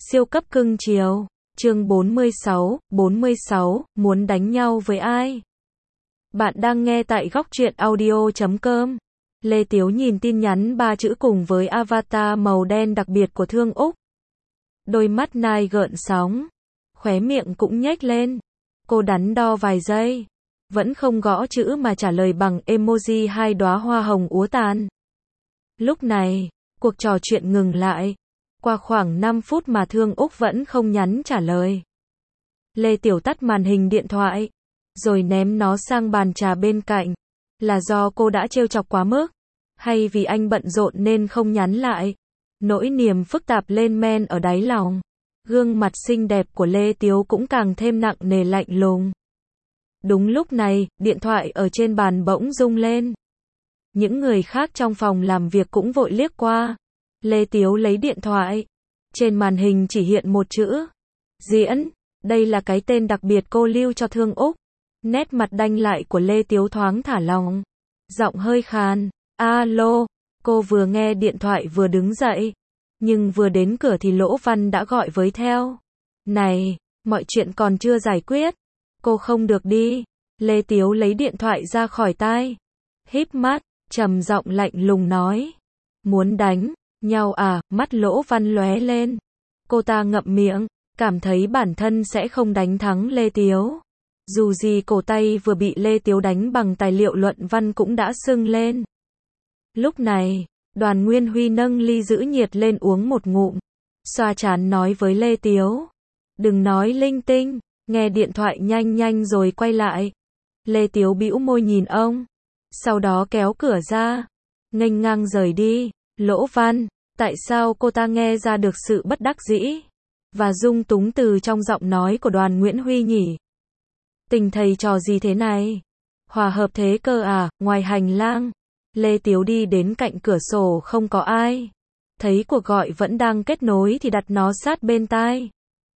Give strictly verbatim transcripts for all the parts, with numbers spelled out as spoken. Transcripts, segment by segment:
Siêu cấp cưng chiều. Chương bốn mươi sáu, bốn mươi sáu, muốn đánh nhau với ai? Bạn đang nghe tại góc truyện audio chấm com. Lê Tiếu nhìn tin nhắn ba chữ cùng với avatar màu đen đặc biệt của Thương Úc. Đôi mắt nai gợn sóng. Khóe miệng cũng nhếch lên. Cô đắn đo vài giây. Vẫn không gõ chữ mà trả lời bằng emoji hai đóa hoa hồng úa tàn. Lúc này, cuộc trò chuyện ngừng lại. Qua khoảng năm phút mà Thương Úc vẫn không nhắn trả lời. Lê Tiểu tắt màn hình điện thoại, rồi ném nó sang bàn trà bên cạnh. Là do cô đã trêu chọc quá mức, hay vì anh bận rộn nên không nhắn lại? Nỗi niềm phức tạp lên men ở đáy lòng. Gương mặt xinh đẹp của Lê Tiếu cũng càng thêm nặng nề lạnh lùng. Đúng lúc này, điện thoại ở trên bàn bỗng rung lên. Những người khác trong phòng làm việc cũng vội liếc qua. Lê Tiếu lấy điện thoại. Trên màn hình chỉ hiện một chữ. Diễn. Đây là cái tên đặc biệt cô lưu cho Thương Úc. Nét mặt đanh lại của Lê Tiếu thoáng thả lỏng. Giọng hơi khàn. Alo. Cô vừa nghe điện thoại vừa đứng dậy. Nhưng vừa đến cửa thì Lỗ Văn đã gọi với theo. Này, mọi chuyện còn chưa giải quyết. Cô không được đi. Lê Tiếu lấy điện thoại ra khỏi tai. Híp mắt, trầm giọng lạnh lùng nói. Muốn đánh nhau à? Mắt Lỗ Văn lóe lên. Cô ta ngậm miệng, cảm thấy bản thân sẽ không đánh thắng Lê Tiếu. Dù gì cổ tay vừa bị Lê Tiếu đánh bằng tài liệu luận văn cũng đã sưng lên. Lúc này, Đoàn Nguyên Huy nâng ly giữ nhiệt lên uống một ngụm. Xoa trán nói với Lê Tiếu. Đừng nói linh tinh, nghe điện thoại nhanh nhanh rồi quay lại. Lê Tiếu bĩu môi nhìn ông. Sau đó kéo cửa ra. Nghênh ngang rời đi. Lỗ Văn, tại sao cô ta nghe ra được sự bất đắc dĩ và dung túng từ trong giọng nói của Đoàn Nguyễn Huy nhỉ? Tình thầy trò gì thế này? Hòa hợp thế cơ à? Ngoài hành lang, Lê Tiếu đi đến cạnh cửa sổ không có ai. Thấy cuộc gọi vẫn đang kết nối thì đặt nó sát bên tai.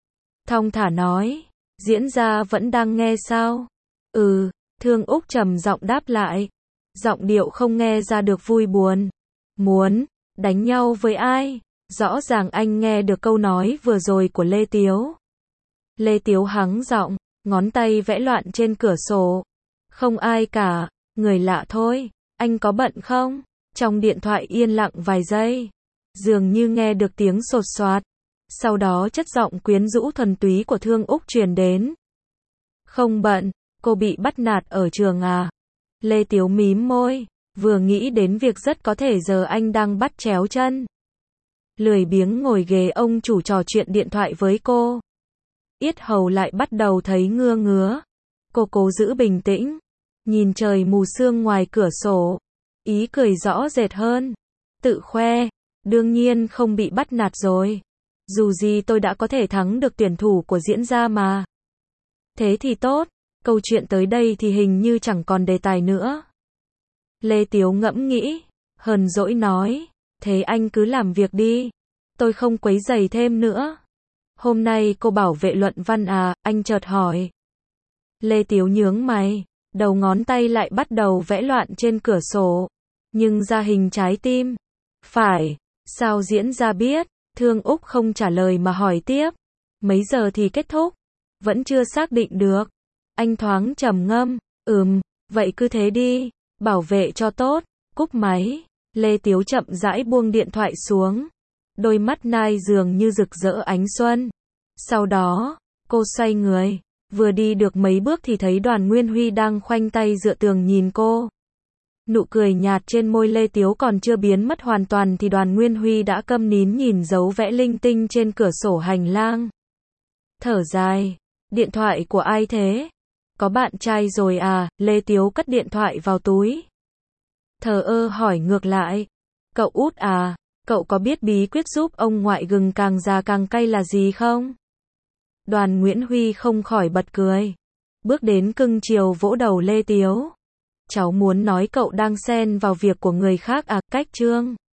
Thong thả nói, diễn ra vẫn đang nghe sao? Ừ, Thương Úc trầm giọng đáp lại. Giọng điệu không nghe ra được vui buồn. Muốn đánh nhau với ai? Rõ ràng anh nghe được câu nói vừa rồi của Lê Tiếu. Lê Tiếu hắng giọng, ngón tay vẽ loạn trên cửa sổ. Không ai cả, người lạ thôi. Anh có bận không? Trong điện thoại yên lặng vài giây. Dường như nghe được tiếng sột soạt. Sau đó chất giọng quyến rũ thuần túy của Thương Úc truyền đến. Không bận, cô bị bắt nạt ở trường à? Lê Tiếu mím môi. Vừa nghĩ đến việc rất có thể giờ anh đang bắt chéo chân. Lười biếng ngồi ghế ông chủ trò chuyện điện thoại với cô. Yết hầu lại bắt đầu thấy ngưa ngứa. Cô cố giữ bình tĩnh. Nhìn trời mù sương ngoài cửa sổ. Ý cười rõ rệt hơn. Tự khoe. Đương nhiên không bị bắt nạt rồi. Dù gì tôi đã có thể thắng được tuyển thủ của diễn gia mà. Thế thì tốt. Câu chuyện tới đây thì hình như chẳng còn đề tài nữa. Lê Tiếu ngẫm nghĩ, hờn dỗi nói, thế anh cứ làm việc đi, tôi không quấy rầy thêm nữa. Hôm nay cô bảo vệ luận văn à? Anh chợt hỏi. Lê Tiếu nhướng mày, đầu ngón tay lại bắt đầu vẽ loạn trên cửa sổ, nhưng ra hình trái tim. Phải, sao diễn ra biết? Thương Úc không trả lời mà hỏi tiếp. Mấy giờ thì kết thúc? Vẫn chưa xác định được. Anh thoáng trầm ngâm, ừm, vậy cứ thế đi. Bảo vệ cho tốt. Cúp máy. Lê Tiếu chậm rãi buông điện thoại xuống. Đôi mắt nai dường như rực rỡ ánh xuân. Sau đó, cô xoay người. Vừa đi được mấy bước thì thấy Đoàn Nguyên Huy đang khoanh tay dựa tường nhìn cô. Nụ cười nhạt trên môi Lê Tiếu còn chưa biến mất hoàn toàn thì Đoàn Nguyên Huy đã câm nín nhìn dấu vẽ linh tinh trên cửa sổ hành lang. Thở dài. Điện thoại của ai thế? Có bạn trai rồi à? Lê Tiếu cất điện thoại vào túi. Thờ ơ hỏi ngược lại. Cậu út à? Cậu có biết bí quyết giúp ông ngoại gừng càng già càng cay là gì không? Đoàn Nguyễn Huy không khỏi bật cười. Bước đến cưng chiều vỗ đầu Lê Tiếu. Cháu muốn nói cậu đang xen vào việc của người khác à? Cách chương.